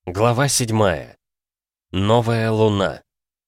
Глава 7. Новая луна.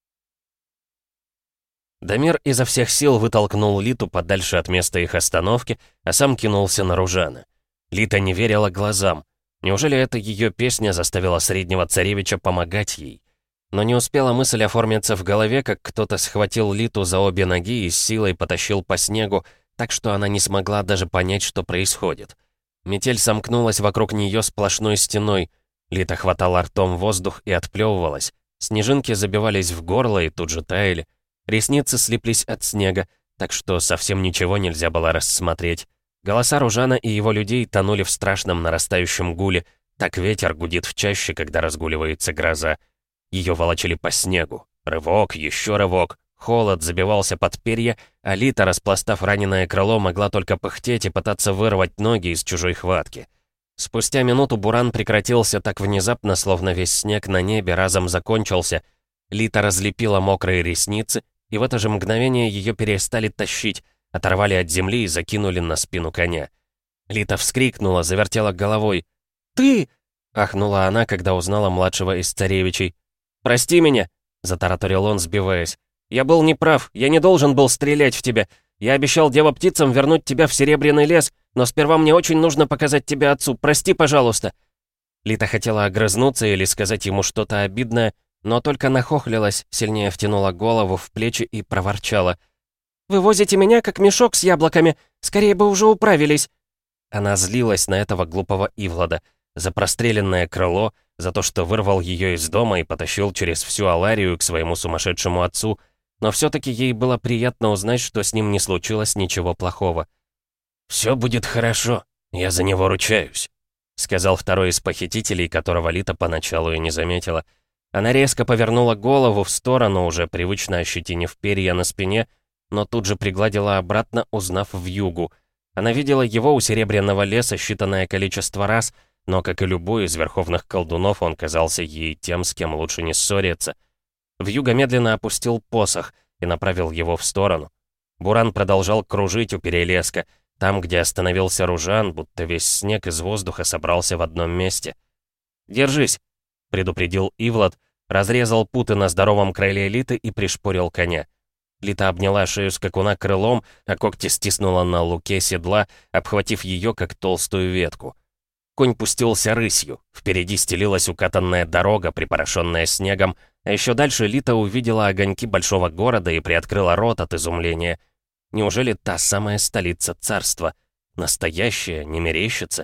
Дамир изо всех сил вытолкнул Литу подальше от места их остановки, а сам кинулся на Ружана. Лита не верила глазам. Неужели это ее песня заставила среднего царевича помогать ей? Но не успела мысль оформиться в голове, как кто-то схватил Литу за обе ноги и с силой потащил по снегу, так что она не смогла даже понять, что происходит. Метель сомкнулась вокруг нее сплошной стеной. Лита хватала ртом воздух и отплевывалась. Снежинки забивались в горло и тут же таяли. Ресницы слиплись от снега, так что совсем ничего нельзя было рассмотреть. Голоса Ружана и его людей тонули в страшном нарастающем гуле. Так ветер гудит в чаще, когда разгуливается гроза. Ее волочили по снегу. Рывок, еще рывок. Холод забивался под перья, а Лита, распластав раненое крыло, могла только пыхтеть и пытаться вырвать ноги из чужой хватки. Спустя минуту буран прекратился так внезапно, словно весь снег на небе разом закончился. Лита разлепила мокрые ресницы, и в это же мгновение ее перестали тащить, оторвали от земли и закинули на спину коня. Лита вскрикнула, завертела головой. «Ты!» — ахнула она, когда узнала младшего из царевичей. «Прости меня!» — затараторил он, сбиваясь. «Я был неправ, я не должен был стрелять в тебя. Я обещал дева-птицам вернуть тебя в Серебряный лес, но сперва мне очень нужно показать тебя отцу. Прости, пожалуйста!» Лита хотела огрызнуться или сказать ему что-то обидное, но только нахохлилась, сильнее втянула голову в плечи и проворчала. «Вы возите меня, как мешок с яблоками. Скорее бы уже управились!» Она злилась на этого глупого Ивлада, за простреленное крыло, за то, что вырвал ее из дома и потащил через всю Аларию к своему сумасшедшему отцу, но все-таки ей было приятно узнать, что с ним не случилось ничего плохого. «Все будет хорошо, я за него ручаюсь», — сказал второй из похитителей, которого Лита поначалу и не заметила. Она резко повернула голову в сторону, уже привычно ощетинив перья на спине, но тут же пригладила обратно, узнав вьюгу. Она видела его у Серебряного леса считанное количество раз, но, как и любой из верховных колдунов, он казался ей тем, с кем лучше не ссориться. Вьюга медленно опустил посох и направил его в сторону. Буран продолжал кружить у перелеска, там, где остановился Ружан, будто весь снег из воздуха собрался в одном месте. «Держись!» — предупредил Ивлад, разрезал путы на здоровом крыле Литы и пришпорил коня. Лита обняла шею скакуна крылом, а когти стиснула на луке седла, обхватив ее, как толстую ветку. Конь пустился рысью, впереди стелилась укатанная дорога, припорошенная снегом, а еще дальше Лита увидела огоньки большого города и приоткрыла рот от изумления. Неужели та самая столица царства? Настоящая, не мерещится?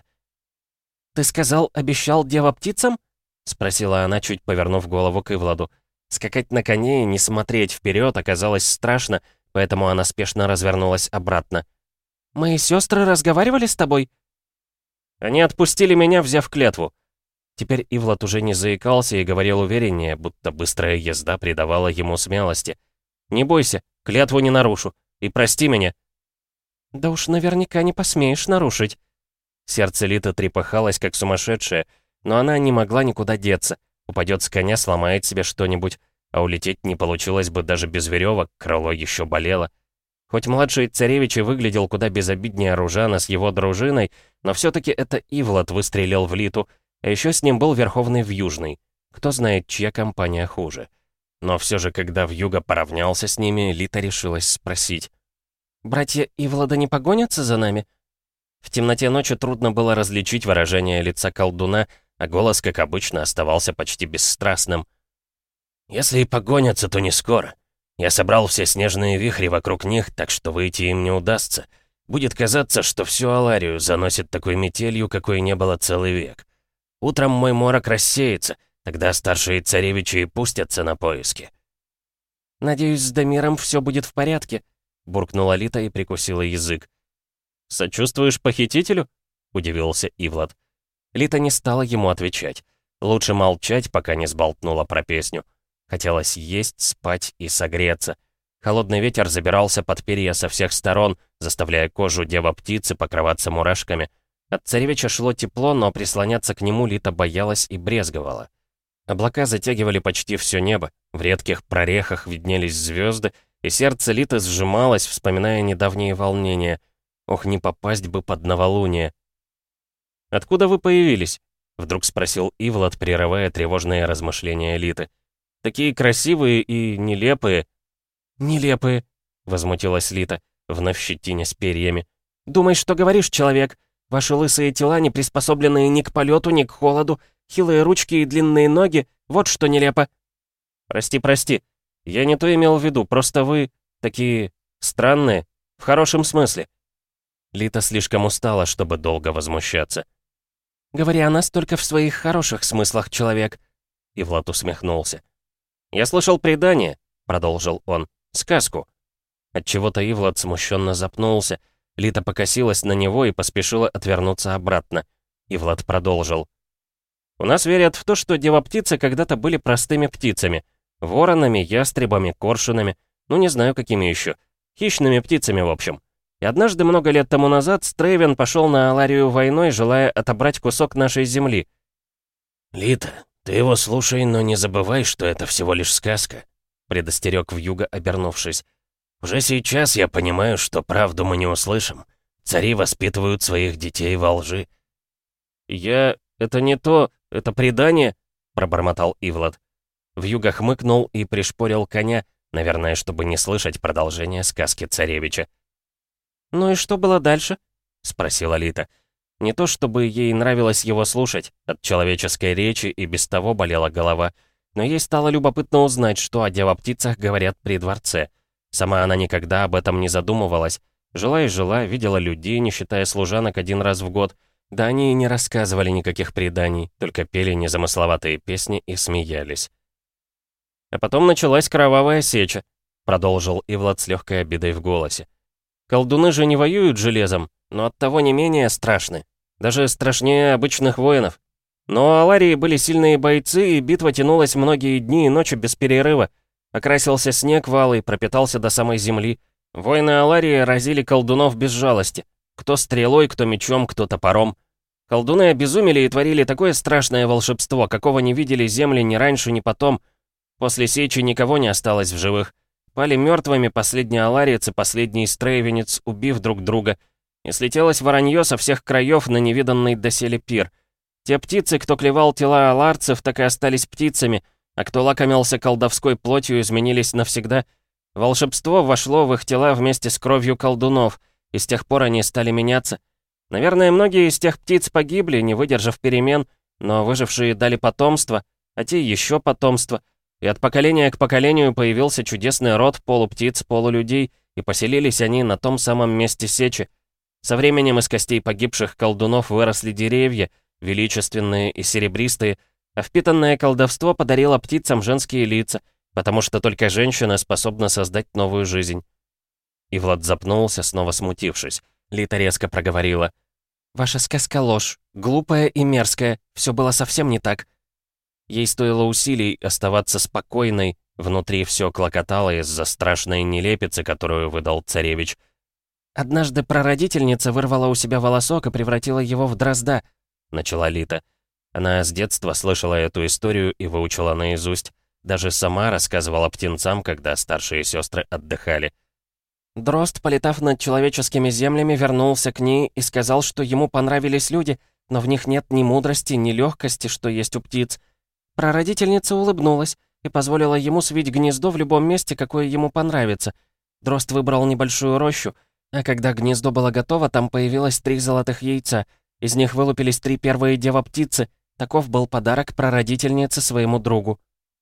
«Ты сказал, обещал дева-птицам?» — спросила она, чуть повернув голову к Ивладу. Скакать на коне и не смотреть вперед оказалось страшно, поэтому она спешно развернулась обратно. «Мои сестры разговаривали с тобой?» «Они отпустили меня, взяв клятву». Теперь Ивлад уже не заикался и говорил увереннее, будто быстрая езда придавала ему смелости. «Не бойся, клятву не нарушу. И прости меня». «Да уж наверняка не посмеешь нарушить». Сердце Литы трепыхалось, как сумасшедшее, но она не могла никуда деться. Упадет с коня, сломает себе что-нибудь, а улететь не получилось бы даже без веревок, крыло еще болело. Хоть младший царевич и выглядел куда безобиднее Ружана с его дружиной, но все-таки это Ивлад выстрелил в Литу, а еще с ним был Верховный Вьюжный. Кто знает, чья компания хуже. Но все же, когда Вьюга поравнялся с ними, Лита решилась спросить. «Братья Ивлада не погонятся за нами?» В темноте ночи трудно было различить выражение лица колдуна, а голос, как обычно, оставался почти бесстрастным. «Если и погонятся, то не скоро. Я собрал все снежные вихри вокруг них, так что выйти им не удастся. Будет казаться, что всю Аларию заносит такой метелью, какой не было целый век. Утром мой морок рассеется, тогда старшие царевичи и пустятся на поиски». «Надеюсь, с Дамиром все будет в порядке», — буркнула Лита и прикусила язык. «Сочувствуешь похитителю?» — удивился Ивлад. Лита не стала ему отвечать. Лучше молчать, пока не сболтнула про песню. Хотелось есть, спать и согреться. Холодный ветер забирался под перья со всех сторон, заставляя кожу дева-птицы покрываться мурашками. От царевича шло тепло, но прислоняться к нему Лита боялась и брезговала. Облака затягивали почти все небо, в редких прорехах виднелись звезды, и сердце Литы сжималось, вспоминая недавние волнения. Ох, не попасть бы под новолуние. «Откуда вы появились?» Вдруг спросил Ивлад, прерывая тревожные размышления Литы. «Такие красивые и нелепые». «Нелепые», — возмутилась Лита, вновь щетинясь перьями. «Думай, что говоришь, человек. Ваши лысые тела, не приспособленные ни к полету, ни к холоду, хилые ручки и длинные ноги — вот что нелепо». «Прости. Я не то имел в виду, просто вы такие странные, в хорошем смысле». Лита слишком устала, чтобы долго возмущаться. «Говори о нас только в своих хороших смыслах, человек», — И Влад усмехнулся. «Я слышал предание», — продолжил он, — «сказку». Отчего-то Ивлад смущенно запнулся. Лита покосилась на него и поспешила отвернуться обратно. Ивлад продолжил. «У нас верят в то, что дева-птицы когда-то были простыми птицами. Воронами, ястребами, коршунами, ну не знаю какими еще. Хищными птицами, в общем. И однажды, много лет тому назад, Стрейвен пошел на Аларию войной, желая отобрать кусок нашей земли». «Лита, ты его слушай, но не забывай, что это всего лишь сказка», — предостерег Вьюга, обернувшись. «Уже сейчас я понимаю, что правду мы не услышим. Цари воспитывают своих детей во лжи». Это не то, это предание», — пробормотал Ивлад. Вьюга хмыкнул и пришпорил коня, наверное, чтобы не слышать продолжение сказки царевича. «Ну и что было дальше?» — спросила Лита. Не то чтобы ей нравилось его слушать, от человеческой речи и без того болела голова, но ей стало любопытно узнать, что о дева-птицах говорят при дворце. Сама она никогда об этом не задумывалась. Жила и жила, видела людей, не считая служанок, один раз в год. Да они и не рассказывали никаких преданий, только пели незамысловатые песни и смеялись. «А потом началась кровавая сеча», — продолжил Ивлад с легкой обидой в голосе. «Колдуны же не воюют железом, но оттого не менее страшны. Даже страшнее обычных воинов. Но у Аларии были сильные бойцы, и битва тянулась многие дни и ночи без перерыва. Окрасился снег в алый, пропитался до самой земли. Воины Аларии разили колдунов без жалости. Кто стрелой, кто мечом, кто топором. Колдуны обезумели и творили такое страшное волшебство, какого не видели земли ни раньше, ни потом. После сечи никого не осталось в живых. Пали мертвыми последний алариец и последний стрейвенец, убив друг друга. И слетелось воронье со всех краев на невиданный доселе пир. Те птицы, кто клевал тела аларцев, так и остались птицами, а кто лакомился колдовской плотью, изменились навсегда. Волшебство вошло в их тела вместе с кровью колдунов, и с тех пор они стали меняться. Наверное, многие из тех птиц погибли, не выдержав перемен, но выжившие дали потомство, а те еще потомство. И от поколения к поколению появился чудесный род полуптиц, полулюдей, и поселились они на том самом месте сечи. Со временем из костей погибших колдунов выросли деревья, величественные и серебристые, а впитанное колдовство подарило птицам женские лица, потому что только женщина способна создать новую жизнь. И Влад запнулся, снова смутившись. Лита резко проговорила. «Ваша сказка ложь, глупая и мерзкая, все было совсем не так». Ей стоило усилий оставаться спокойной, внутри все клокотало из-за страшной нелепицы, которую выдал царевич. «Однажды прародительница вырвала у себя волосок и превратила его в дрозда», — начала Лита. Она с детства слышала эту историю и выучила наизусть. Даже сама рассказывала птенцам, когда старшие сестры отдыхали. Дрозд, полетав над человеческими землями, вернулся к ней и сказал, что ему понравились люди, но в них нет ни мудрости, ни легкости, что есть у птиц. Прародительница улыбнулась и позволила ему свить гнездо в любом месте, какое ему понравится. Дрозд выбрал небольшую рощу, а когда гнездо было готово, там появилось 3 золотых яйца. Из них вылупились 3 первые дева-птицы. Таков был подарок прародительнице своему другу.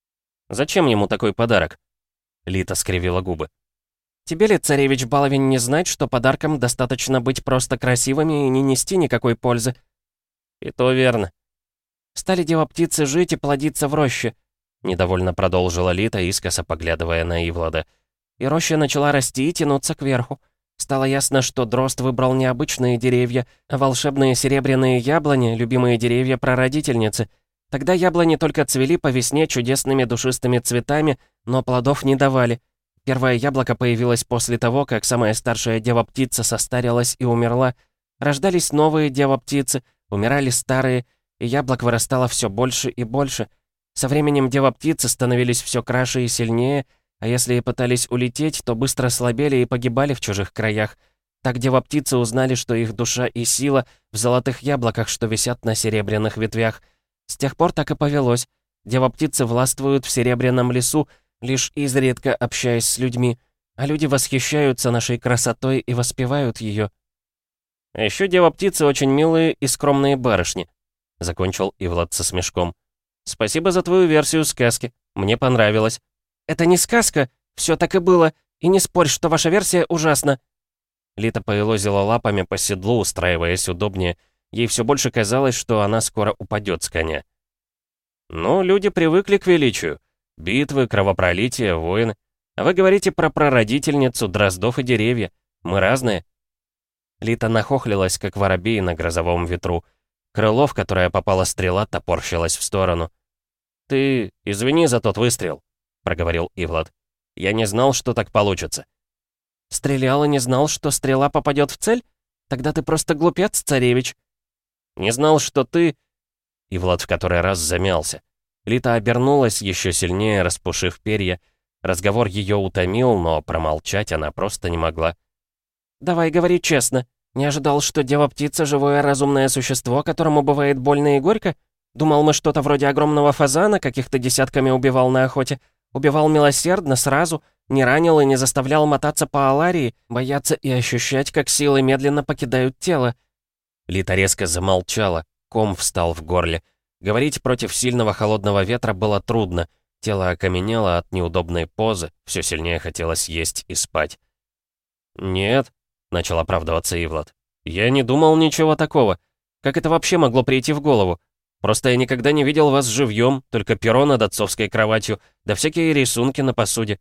«Зачем ему такой подарок?» Лита скривила губы. «Тебе ли, царевич Баловень, не знать, что подарком достаточно быть просто красивыми и не нести никакой пользы?» «И то верно». «Стали дева-птицы жить и плодиться в роще», — недовольно продолжила Лита, искоса поглядывая на Ивлада. «И роща начала расти и тянуться кверху. Стало ясно, что дрозд выбрал не обычные деревья, а волшебные серебряные яблони, любимые деревья прародительницы. Тогда яблони только цвели по весне чудесными душистыми цветами, но плодов не давали. Первое яблоко появилось после того, как самая старшая дева-птица состарилась и умерла. Рождались новые дева-птицы, умирали старые, и яблок вырастало все больше и больше. Со временем дева-птицы становились все краше и сильнее, а если и пытались улететь, то быстро слабели и погибали в чужих краях. Так дева-птицы узнали, что их душа и сила в золотых яблоках, что висят на серебряных ветвях. С тех пор так и повелось. Дева-птицы властвуют в серебряном лесу, лишь изредка общаясь с людьми, а люди восхищаются нашей красотой и воспевают ее. А еще дева-птицы очень милые и скромные барышни, закончил Ивлад со смешком. Спасибо за твою версию сказки. Мне понравилось. Это не сказка, все так и было, и не спорь, что ваша версия ужасна. Лита поелозила лапами по седлу, устраиваясь удобнее. Ей все больше казалось, что она скоро упадет с коня. «Ну, люди привыкли к величию. Битвы, кровопролитие, войны. А вы говорите про прародительницу, дроздов и деревья. Мы разные». Лита нахохлилась, как воробей на грозовом ветру. Крыло, в которое попала стрела, топорщилась в сторону. «Ты извини за тот выстрел», — проговорил Ивлад. «Я не знал, что так получится». «Стрелял и не знал, что стрела попадет в цель? Тогда ты просто глупец, царевич». «Не знал, что ты...» Ивлад в который раз замялся. Лита обернулась, еще сильнее распушив перья. Разговор ее утомил, но промолчать она просто не могла. «Давай говори честно. Не ожидал, что дева-птица — живое разумное существо, которому бывает больно и горько? Думал, мы что-то вроде огромного фазана, каких ты десятками убивал на охоте. Убивал милосердно, сразу, не ранил и не заставлял мотаться по Аларии, бояться и ощущать, как силы медленно покидают тело». Лита резко замолчала, ком встал в горле. Говорить против сильного холодного ветра было трудно. Тело окаменело от неудобной позы, все сильнее хотелось есть и спать. «Нет», — начал оправдываться Ивлад, — «я не думал ничего такого. Как это вообще могло прийти в голову? Просто я никогда не видел вас живьем, только перо над отцовской кроватью, да всякие рисунки на посуде».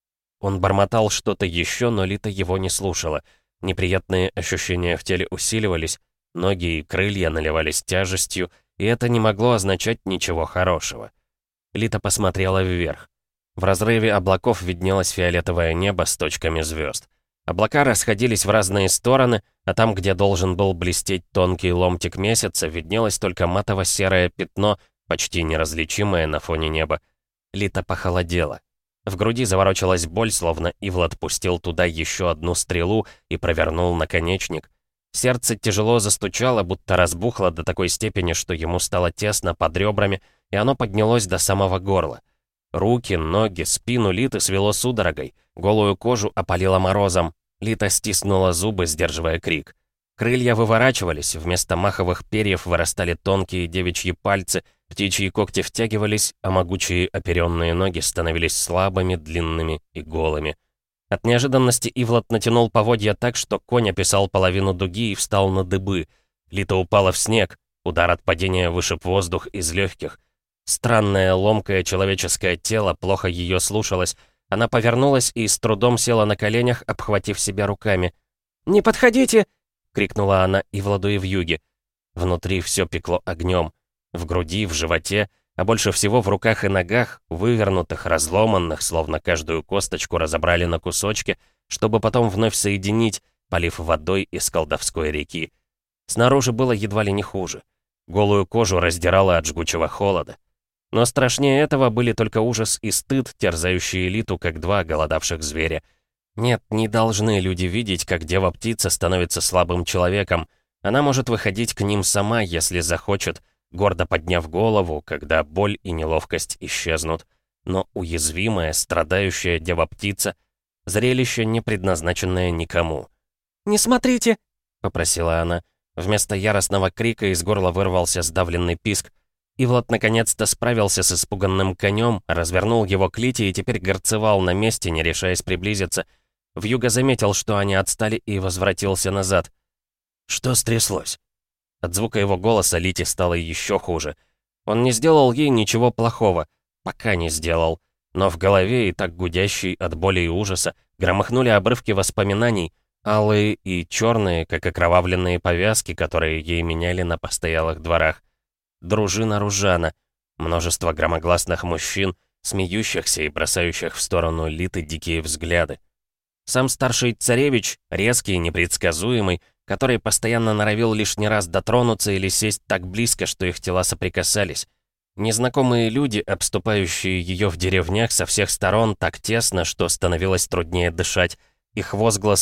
Он бормотал что-то еще, но Лита его не слушала. Неприятные ощущения в теле усиливались, ноги и крылья наливались тяжестью, и это не могло означать ничего хорошего. Лита посмотрела вверх. В разрыве облаков виднелось фиолетовое небо с точками звезд. Облака расходились в разные стороны, а там, где должен был блестеть тонкий ломтик месяца, виднелось только матово-серое пятно, почти неразличимое на фоне неба. Лита похолодела. В груди заворочилась боль, словно Ивлад пустил туда еще одну стрелу и провернул наконечник. Сердце тяжело застучало, будто разбухло до такой степени, что ему стало тесно под ребрами, и оно поднялось до самого горла. Руки, ноги, спину Литы свело судорогой, голую кожу опалило морозом. Лита стиснула зубы, сдерживая крик. Крылья выворачивались, вместо маховых перьев вырастали тонкие девичьи пальцы, птичьи когти втягивались, а могучие оперенные ноги становились слабыми, длинными и голыми. От неожиданности Ивлад натянул поводья так, что конь описал половину дуги и встал на дыбы. Лита упала в снег, удар от падения вышиб воздух из легких. Странное, ломкое человеческое тело плохо ее слушалось. Она повернулась и с трудом села на коленях, обхватив себя руками. «Не подходите!» — крикнула она Ивладу и вьюге. Внутри все пекло огнем. В груди, в животе, а больше всего в руках и ногах, вывернутых, разломанных, словно каждую косточку разобрали на кусочки, чтобы потом вновь соединить, полив водой из колдовской реки. Снаружи было едва ли не хуже. Голую кожу раздирало от жгучего холода. Но страшнее этого были только ужас и стыд, терзающие Литу, как два оголодавших зверя. Нет, не должны люди видеть, как дева-птица становится слабым человеком. Она может выходить к ним сама, если захочет, гордо подняв голову, когда боль и неловкость исчезнут. Но уязвимая, страдающая дева-птица — зрелище, не предназначенное никому. «Не смотрите!» — попросила она. Вместо яростного крика из горла вырвался сдавленный писк. Ивлад наконец-то справился с испуганным конем, развернул его к Лите и теперь горцевал на месте, не решаясь приблизиться. Вьюга заметил, что они отстали, и возвратился назад. «Что стряслось?» От звука его голоса Лите стало еще хуже. Он не сделал ей ничего плохого, пока не сделал. Но в голове, и так гудящей от боли и ужаса, громыхнули обрывки воспоминаний, алые и черные, как окровавленные повязки, которые ей меняли на постоялых дворах. Дружина Ружана, множество громогласных мужчин, смеющихся и бросающих в сторону Литы дикие взгляды. Сам старший царевич, резкий и непредсказуемый, который постоянно норовил лишний раз дотронуться или сесть так близко, что их тела соприкасались. Незнакомые люди, обступающие ее в деревнях со всех сторон так тесно, что становилось труднее дышать. Их возгласы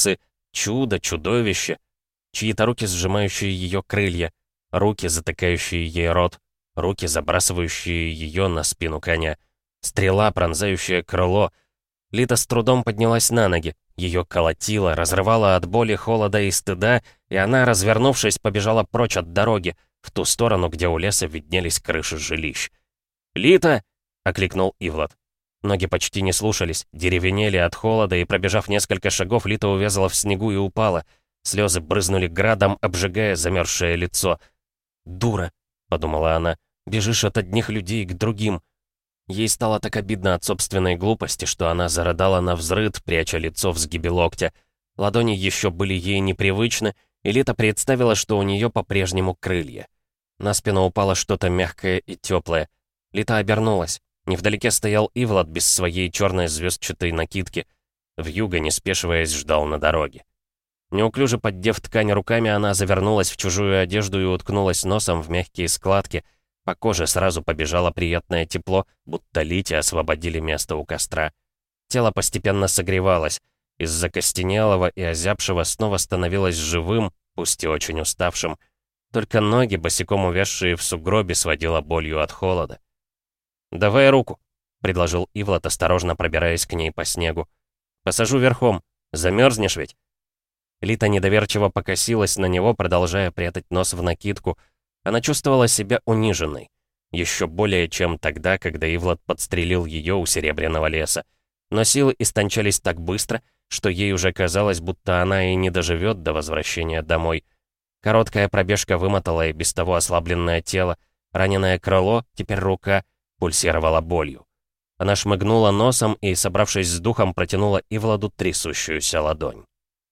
Чудо, чудовище. Чьи-то руки, сжимающие ее крылья, руки, затыкающие ей рот, руки, забрасывающие ее на спину коня. Стрела, пронзающая крыло. Лита с трудом поднялась на ноги. Ее колотило, разрывало от боли, холода и стыда, и она, развернувшись, побежала прочь от дороги, в ту сторону, где у леса виднелись крыши жилищ. «Лита!» — окликнул Ивлад. Ноги почти не слушались, деревенели от холода, и, пробежав несколько шагов, Лита увязла в снегу и упала. Слезы брызнули градом, обжигая замерзшее лицо. «Дура!» — подумала она. «Бежишь от одних людей к другим». Ей стало так обидно от собственной глупости, что она зарыдала навзрыд, пряча лицо в сгибе локтя. Ладони еще были ей непривычны, и Лита представила, что у нее по-прежнему крылья. На спину упало что-то мягкое и теплое. Лита обернулась. Невдалеке стоял Ивлад без своей черной звездчатой накидки. Вьюга, не спешиваясь, ждал на дороге. Неуклюже поддев ткань руками, она завернулась в чужую одежду и уткнулась носом в мягкие складки. По коже сразу побежало приятное тепло, будто Лите освободили место у костра. Тело постепенно согревалось. Из закостенелого и озябшего снова становилось живым, пусть и очень уставшим. Только ноги, босиком увязшие в сугробе, сводило болью от холода. «Давай руку», — предложил Ивлад, осторожно пробираясь к ней по снегу. «Посажу верхом. Замерзнешь ведь?» Лита недоверчиво покосилась на него, продолжая прятать нос в накидку. Она чувствовала себя униженной. Еще более, чем тогда, когда Ивлад подстрелил ее у Серебряного леса. Но силы истончались так быстро, что ей уже казалось, будто она и не доживет до возвращения домой. Короткая пробежка вымотала и без того ослабленное тело. Раненое крыло, теперь рука, пульсировала болью. Она шмыгнула носом и, собравшись с духом, протянула Ивладу трясущуюся ладонь.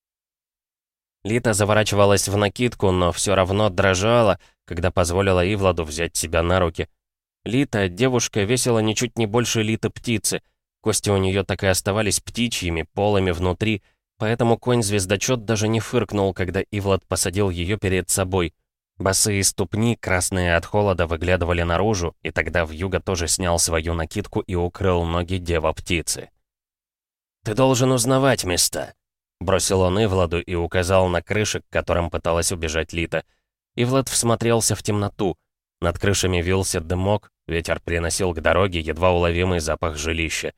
Лита заворачивалась в накидку, но все равно дрожала, когда позволила Ивладу взять себя на руки. Лита, девушка, весила ничуть не больше Литы-птицы. Кости у нее так и оставались птичьими, полыми внутри, поэтому конь-звездочет даже не фыркнул, когда Ивлад посадил ее перед собой. Босые ступни, красные от холода, выглядывали наружу, и тогда Вьюга тоже снял свою накидку и укрыл ноги дева-птицы. «Ты должен узнавать места», — бросил он Ивладу и указал на крыши, к которым пыталась убежать Лита. Ивлад всмотрелся в темноту. Над крышами вился дымок, ветер приносил к дороге едва уловимый запах жилища.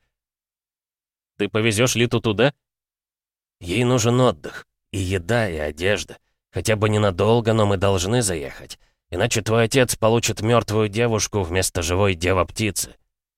«Ты повезешь Литу туда?» «Ей нужен отдых, и еда, и одежда. Хотя бы ненадолго, но мы должны заехать. Иначе твой отец получит мертвую девушку вместо живой дева-птицы».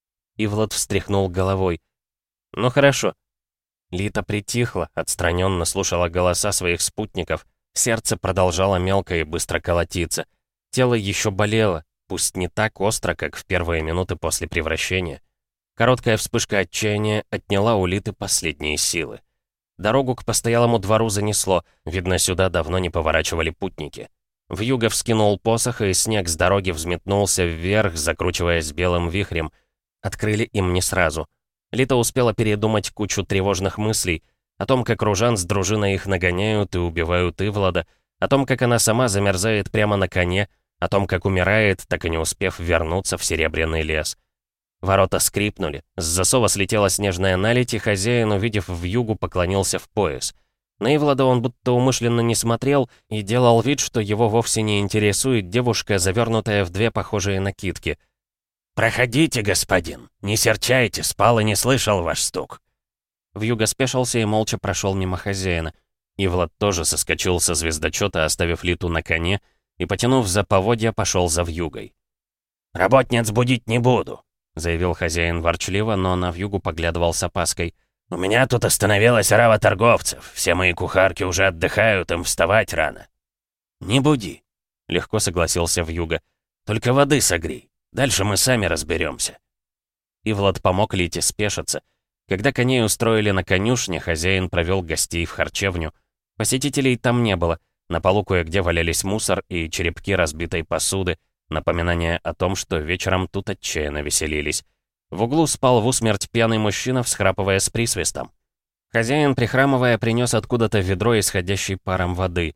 Ивлад встряхнул головой. «Ну хорошо». Лита притихла, отстраненно слушала голоса своих спутников. Сердце продолжало мелко и быстро колотиться. Тело еще болело, пусть не так остро, как в первые минуты после превращения. Короткая вспышка отчаяния отняла у Литы последние силы. Дорогу к постоялому двору занесло, видно, сюда давно не поворачивали путники. Вьюга вскинул посох, и снег с дороги взметнулся вверх, закручиваясь белым вихрем. Открыли им не сразу. Лита успела передумать кучу тревожных мыслей о том, как ружан с дружиной их нагоняют и убивают Ивлада, о том, как она сама замерзает прямо на коне, о том, как умирает, так и не успев вернуться в Серебряный лес. Ворота скрипнули, с засова слетела снежная наледь, и хозяин, увидев вьюгу, поклонился в пояс. На Ивлада он будто умышленно не смотрел и делал вид, что его вовсе не интересует девушка, завернутая в две похожие накидки. «Проходите, господин, не серчайте, спал и не слышал ваш стук». Вьюга спешился и молча прошел мимо хозяина. Ивлад тоже соскочил со звездочета, оставив Литу на коне, и, потянув за поводья, пошел за вьюгой. «Работниц будить не буду», — заявил хозяин ворчливо, но на вьюгу поглядывал с опаской. «У меня тут остановилась орава торговцев. Все мои кухарки уже отдыхают, им вставать рано». «Не буди», — легко согласился вьюга. «Только воды согрей. Дальше мы сами разберемся». Ивлад помог Лите спешиться. Когда коней устроили на конюшне, хозяин провел гостей в харчевню. Посетителей там не было. На полу кое-где валялись мусор и черепки разбитой посуды, напоминание о том, что вечером тут отчаянно веселились. В углу спал в усмерть пьяный мужчина, всхрапывая с присвистом. Хозяин, прихрамывая, принес откуда-то ведро, исходящей паром воды.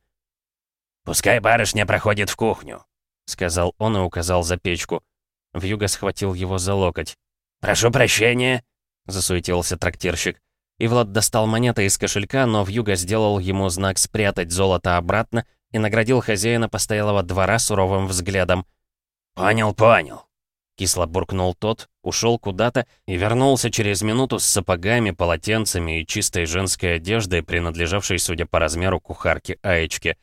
«Пускай барышня проходит в кухню», — сказал он и указал за печку. Вьюга схватил его за локоть. «Прошу прощения», — засуетился трактирщик. Ивлад достал монеты из кошелька, но вьюга сделал ему знак спрятать золото обратно и наградил хозяина постоялого двора суровым взглядом. «Понял, понял». Кисло буркнул тот, ушел куда-то и вернулся через минуту с сапогами, полотенцами и чистой женской одеждой, принадлежавшей, судя по размеру, кухарке Аечке.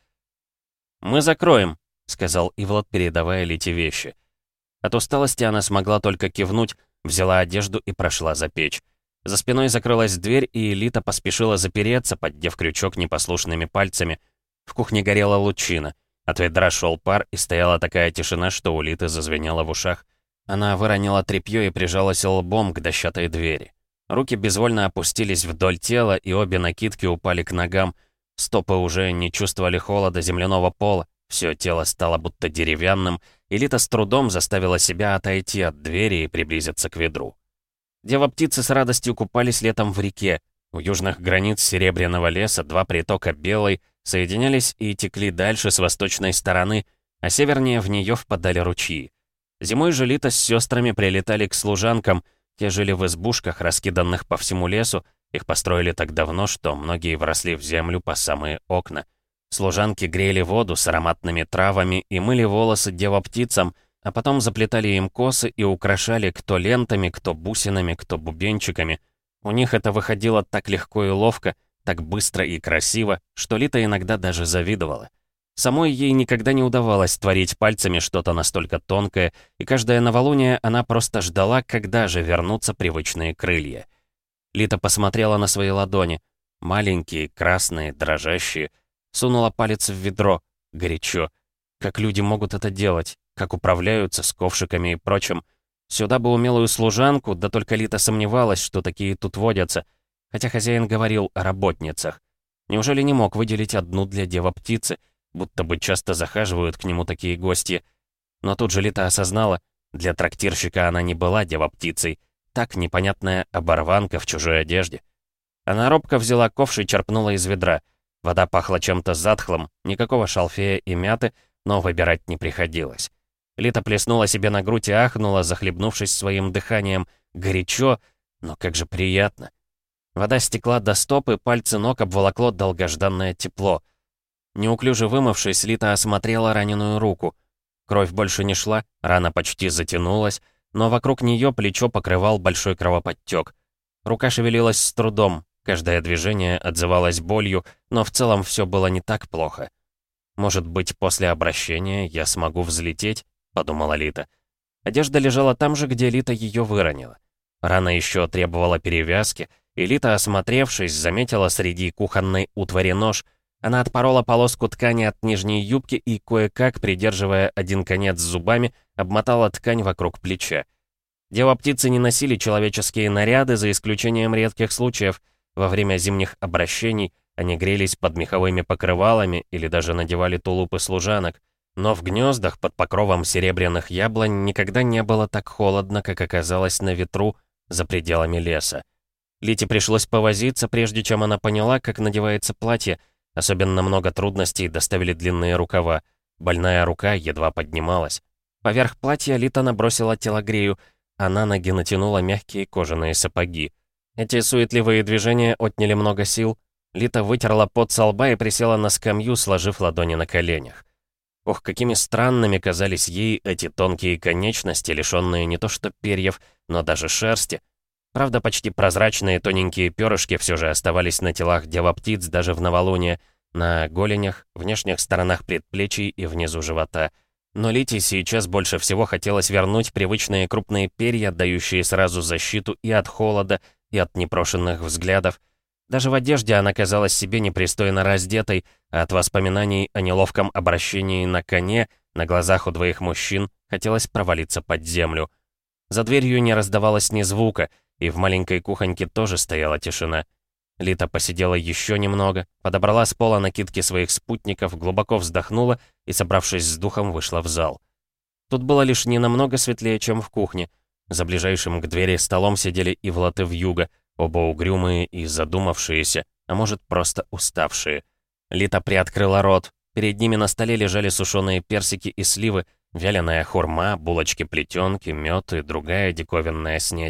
«Мы закроем», — сказал Ивлад, передавая Лите вещи. От усталости она смогла только кивнуть, взяла одежду и прошла за печь. За спиной закрылась дверь, и Лита поспешила запереться, поддев крючок непослушными пальцами. В кухне горела лучина. От ведра шел пар, и стояла такая тишина, что у Литы зазвенело в ушах. Она выронила тряпьё и прижалась лбом к дощатой двери. Руки безвольно опустились вдоль тела, и обе накидки упали к ногам. Стопы уже не чувствовали холода земляного пола. Все тело стало будто деревянным, и Лита с трудом заставила себя отойти от двери и приблизиться к ведру. Дева-птицы с радостью купались летом в реке. У южных границ Серебряного леса два притока Белой соединялись и текли дальше с восточной стороны, а севернее в нее впадали ручьи. Зимой же Лита с сестрами прилетали к служанкам, те жили в избушках, раскиданных по всему лесу, их построили так давно, что многие вросли в землю по самые окна. Служанки грели воду с ароматными травами и мыли волосы дева-птицам, а потом заплетали им косы и украшали кто лентами, кто бусинами, кто бубенчиками. У них это выходило так легко и ловко, так быстро и красиво, что Лита иногда даже завидовала. Самой ей никогда не удавалось творить пальцами что-то настолько тонкое, и каждое новолуние она просто ждала, когда же вернутся привычные крылья. Лита посмотрела на свои ладони. Маленькие, красные, дрожащие. Сунула палец в ведро. Горячо. Как люди могут это делать? Как управляются с ковшиками и прочим? Сюда бы умелую служанку, да только Лита сомневалась, что такие тут водятся. Хотя хозяин говорил о работницах. Неужели не мог выделить одну для дева-птицы? Будто бы часто захаживают к нему такие гости. Но тут же Лита осознала, для трактирщика она не была дева-птицей. Так непонятная оборванка в чужой одежде. Она робко взяла ковш и черпнула из ведра. Вода пахла чем-то затхлым, никакого шалфея и мяты, но выбирать не приходилось. Лита плеснула себе на грудь и ахнула, захлебнувшись своим дыханием. Горячо, но как же приятно. Вода стекла до стоп, и пальцы ног обволокло долгожданное тепло. Неуклюже вымывшись, Лита осмотрела раненую руку. Кровь больше не шла, рана почти затянулась, но вокруг нее плечо покрывал большой кровоподтек. Рука шевелилась с трудом, каждое движение отзывалось болью, но в целом все было не так плохо. «Может быть, после обращения я смогу взлететь?» — подумала Лита. Одежда лежала там же, где Лита ее выронила. Рана еще требовала перевязки, и Лита, осмотревшись, заметила среди кухонной утвари нож. Она отпорола полоску ткани от нижней юбки и, кое-как, придерживая один конец зубами, обмотала ткань вокруг плеча. Дева-птицы не носили человеческие наряды, за исключением редких случаев. Во время зимних обращений они грелись под меховыми покрывалами или даже надевали тулупы служанок. Но в гнездах под покровом серебряных яблонь никогда не было так холодно, как оказалось на ветру за пределами леса. Лите пришлось повозиться, прежде чем она поняла, как надевается платье. Особенно много трудностей доставили длинные рукава. Больная рука едва поднималась. Поверх платья Лита набросила телогрею, а на ноги натянула мягкие кожаные сапоги. Эти суетливые движения отняли много сил. Лита вытерла пот со лба и присела на скамью, сложив ладони на коленях. Ох, какими странными казались ей эти тонкие конечности, лишенные не то что перьев, но даже шерсти. Правда, почти прозрачные тоненькие перышки все же оставались на телах дева-птиц даже в новолуние, на голенях, внешних сторонах предплечий и внизу живота. Но Лите сейчас больше всего хотелось вернуть привычные крупные перья, дающие сразу защиту и от холода, и от непрошенных взглядов. Даже в одежде она казалась себе непристойно раздетой, а от воспоминаний о неловком обращении на коне на глазах у двоих мужчин хотелось провалиться под землю. За дверью не раздавалось ни звука, и в маленькой кухоньке тоже стояла тишина. Лита посидела еще немного, подобрала с пола накидки своих спутников, глубоко вздохнула и, собравшись с духом, вышла в зал. Тут было лишь не намного светлее, чем в кухне. За ближайшим к двери столом сидели Ивлад и Вьюга, оба угрюмые и задумавшиеся, а может, просто уставшие. Лита приоткрыла рот. Перед ними на столе лежали сушеные персики и сливы, вяленая хурма, булочки-плетенки, мед и другая диковинная снеть.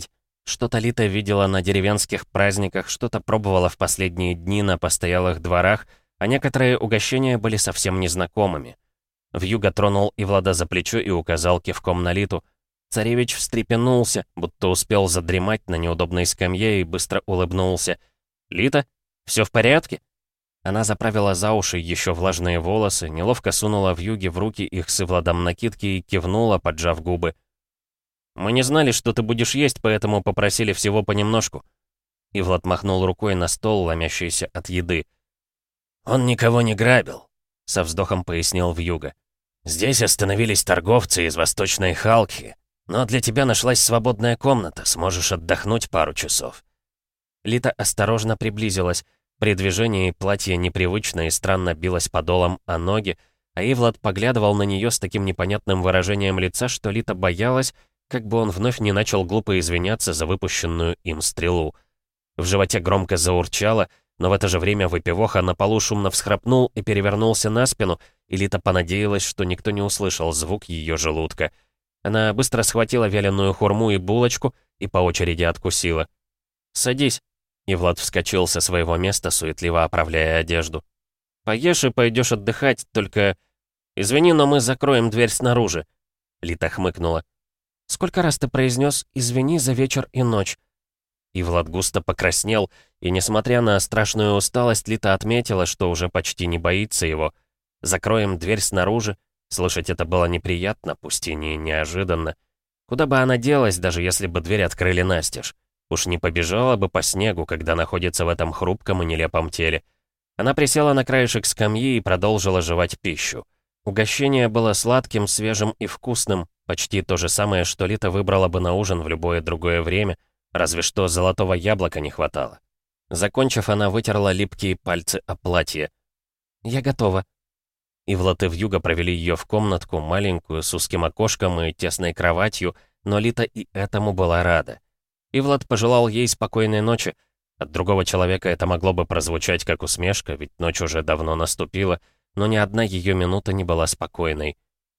Что-то Лита видела на деревенских праздниках, что-то пробовала в последние дни на постоялых дворах, а некоторые угощения были совсем незнакомыми. Вьюга тронул Ивлада за плечо и указал кивком на Литу. Царевич встрепенулся, будто успел задремать на неудобной скамье и быстро улыбнулся. «Лита, все в порядке?» Она заправила за уши еще влажные волосы, неловко сунула Вьюге в руки их с Ивладом накидки и кивнула, поджав губы. «Мы не знали, что ты будешь есть, поэтому попросили всего понемножку». Ивлад махнул рукой на стол, ломящийся от еды. «Он никого не грабил», — со вздохом пояснил Вьюга. «Здесь остановились торговцы из Восточной Халки, но для тебя нашлась свободная комната, сможешь отдохнуть пару часов». Лита осторожно приблизилась. При движении платье непривычно и странно билось подолом о ноги, а Ивлад поглядывал на нее с таким непонятным выражением лица, что Лита боялась, как бы он вновь не начал глупо извиняться за выпущенную им стрелу. В животе громко заурчало, но в это же время выпивоха на полу шумно всхрапнул и перевернулся на спину, и Лита понадеялась, что никто не услышал звук ее желудка. Она быстро схватила вяленую хурму и булочку и по очереди откусила. «Садись», — и Влад вскочил со своего места, суетливо оправляя одежду. «Поешь и пойдешь отдыхать, только... Извини, но мы закроем дверь снаружи», — Лита хмыкнула. «Сколько раз ты произнес «извини за вечер и ночь»?» И Влад густо покраснел, и, несмотря на страшную усталость, Лита отметила, что уже почти не боится его. «Закроем дверь снаружи». Слышать это было неприятно, пусть и не неожиданно. Куда бы она делась, даже если бы дверь открыли настежь? Уж не побежала бы по снегу, когда находится в этом хрупком и нелепом теле. Она присела на краешек скамьи и продолжила жевать пищу. Угощение было сладким, свежим и вкусным, почти то же самое, что Лита выбрала бы на ужин в любое другое время, разве что золотого яблока не хватало. Закончив, она вытерла липкие пальцы о платье. «Я готова». Ивлад и Вьюга провели ее в комнатку, маленькую, с узким окошком и тесной кроватью, но Лита и этому была рада. Ивлад пожелал ей спокойной ночи. От другого человека это могло бы прозвучать как усмешка, ведь ночь уже давно наступила, но ни одна ее минута не была спокойной.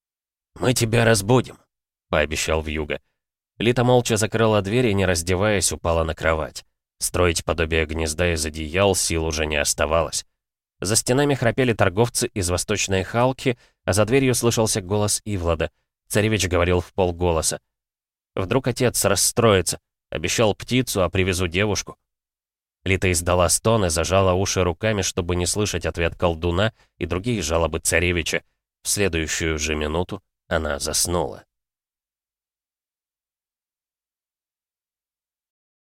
«Мы тебя разбудим», — пообещал Вьюга. Лита молча закрыла дверь и, не раздеваясь, упала на кровать. Строить подобие гнезда из одеял сил уже не оставалось. За стенами храпели торговцы из Восточной Халки, а за дверью слышался голос Ивлада. Царевич говорил вполголоса. «Вдруг отец расстроится. Обещал птицу, а привезу девушку». Лита издала стон и зажала уши руками, чтобы не слышать ответ колдуна и другие жалобы царевича. В следующую же минуту она заснула.